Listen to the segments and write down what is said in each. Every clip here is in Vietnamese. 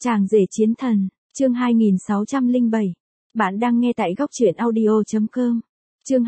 Chàng rể chiến thần, chương 2607. Bạn đang nghe tại góc truyện audio.com. Chương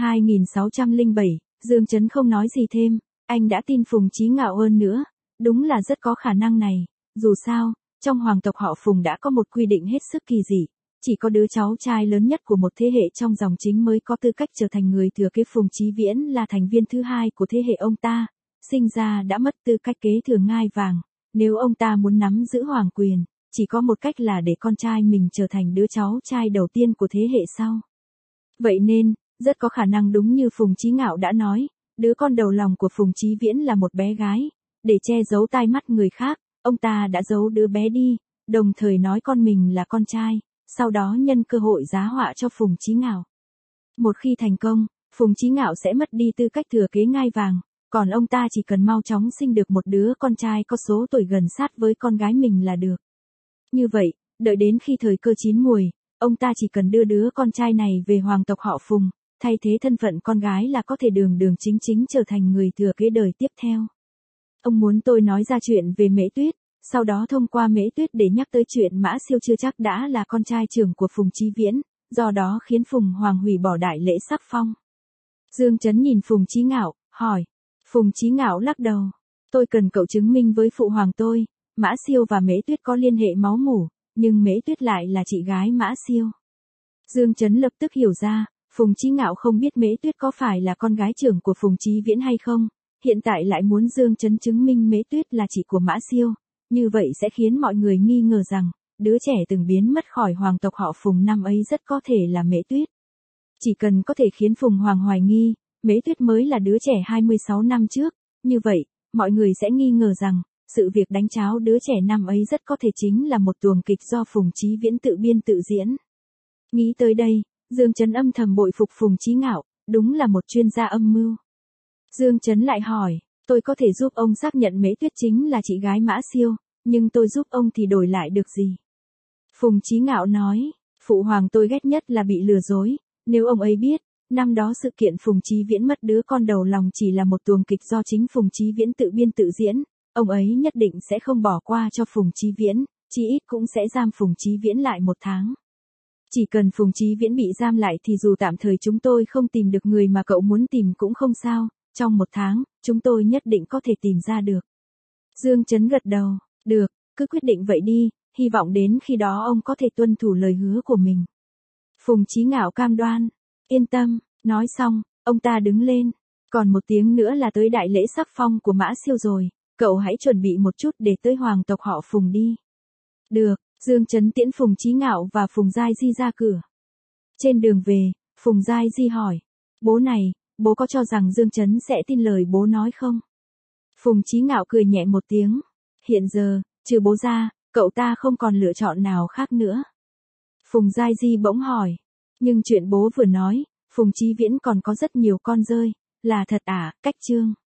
2607, Dương Chấn không nói gì thêm, anh đã tin Phùng Chí Ngạo hơn nữa, đúng là rất có khả năng này, dù sao, trong hoàng tộc họ Phùng đã có một quy định hết sức kỳ dị, chỉ có đứa cháu trai lớn nhất của một thế hệ trong dòng chính mới có tư cách trở thành người thừa kế. Phùng Chí Viễn là thành viên thứ hai của thế hệ ông ta, sinh ra đã mất tư cách kế thừa ngai vàng, nếu ông ta muốn nắm giữ hoàng quyền, chỉ có một cách là để con trai mình trở thành đứa cháu trai đầu tiên của thế hệ sau. Vậy nên, rất có khả năng đúng như Phùng Chí Ngạo đã nói, đứa con đầu lòng của Phùng Chí Viễn là một bé gái, để che giấu tai mắt người khác, ông ta đã giấu đứa bé đi, đồng thời nói con mình là con trai, sau đó nhân cơ hội giá họa cho Phùng Chí Ngạo. Một khi thành công, Phùng Chí Ngạo sẽ mất đi tư cách thừa kế ngai vàng, còn ông ta chỉ cần mau chóng sinh được một đứa con trai có số tuổi gần sát với con gái mình là được. Như vậy, đợi đến khi thời cơ chín muồi, ông ta chỉ cần đưa đứa con trai này về hoàng tộc họ Phùng, thay thế thân phận con gái là có thể đường đường chính chính trở thành người thừa kế đời tiếp theo. Ông muốn tôi nói ra chuyện về Mễ Tuyết, sau đó thông qua Mễ Tuyết để nhắc tới chuyện Mã Siêu chưa chắc đã là con trai trưởng của Phùng Chí Viễn, do đó khiến Phùng Hoàng hủy bỏ đại lễ sắc phong. Dương Chấn nhìn Phùng Chí Ngạo, hỏi. Phùng Chí Ngạo lắc đầu. Tôi cần cậu chứng minh với phụ hoàng tôi, Mã Siêu và Mễ Tuyết có liên hệ máu mủ, nhưng Mễ Tuyết lại là chị gái Mã Siêu. Dương Chấn lập tức hiểu ra, Phùng Chí Ngạo không biết Mễ Tuyết có phải là con gái trưởng của Phùng Chí Viễn hay không, hiện tại lại muốn Dương Chấn chứng minh Mễ Tuyết là chị của Mã Siêu, như vậy sẽ khiến mọi người nghi ngờ rằng, đứa trẻ từng biến mất khỏi hoàng tộc họ Phùng năm ấy rất có thể là Mễ Tuyết. Chỉ cần có thể khiến Phùng Hoàng hoài nghi, Mễ Tuyết mới là đứa trẻ 26 năm trước, như vậy, mọi người sẽ nghi ngờ rằng, sự việc đánh cháo đứa trẻ năm ấy rất có thể chính là một tuồng kịch do Phùng Chí Viễn tự biên tự diễn. Nghĩ tới đây, Dương Chấn âm thầm bội phục Phùng Chí Ngạo, đúng là một chuyên gia âm mưu. Dương Chấn lại hỏi, tôi có thể giúp ông xác nhận Mễ Tuyết chính là chị gái Mã Siêu, nhưng tôi giúp ông thì đổi lại được gì? Phùng Chí Ngạo nói, phụ hoàng tôi ghét nhất là bị lừa dối, nếu ông ấy biết, năm đó sự kiện Phùng Chí Viễn mất đứa con đầu lòng chỉ là một tuồng kịch do chính Phùng Chí Viễn tự biên tự diễn, ông ấy nhất định sẽ không bỏ qua cho Phùng Chí Viễn, chí ít cũng sẽ giam Phùng Chí Viễn lại 1 tháng. Chỉ cần Phùng Chí Viễn bị giam lại thì dù tạm thời chúng tôi không tìm được người mà cậu muốn tìm cũng không sao, trong 1 tháng, chúng tôi nhất định có thể tìm ra được. Dương Chấn gật đầu, được, cứ quyết định vậy đi, hy vọng đến khi đó ông có thể tuân thủ lời hứa của mình. Phùng Chí Ngạo cam đoan, yên tâm, nói xong, ông ta đứng lên, còn 1 tiếng nữa là tới đại lễ sắc phong của Mã Siêu rồi, cậu hãy chuẩn bị một chút để tới hoàng tộc họ Phùng đi. Được, Dương Chấn tiễn Phùng Chí Ngạo và Phùng Giai Di ra cửa. Trên đường về, Phùng Giai Di hỏi, bố này, bố có cho rằng Dương Chấn sẽ tin lời bố nói không? Phùng Chí Ngạo cười nhẹ một tiếng, hiện giờ, trừ bố ra, cậu ta không còn lựa chọn nào khác nữa. Phùng Giai Di bỗng hỏi, nhưng chuyện bố vừa nói, Phùng Chí Viễn còn có rất nhiều con rơi, là thật à? Cách Chương.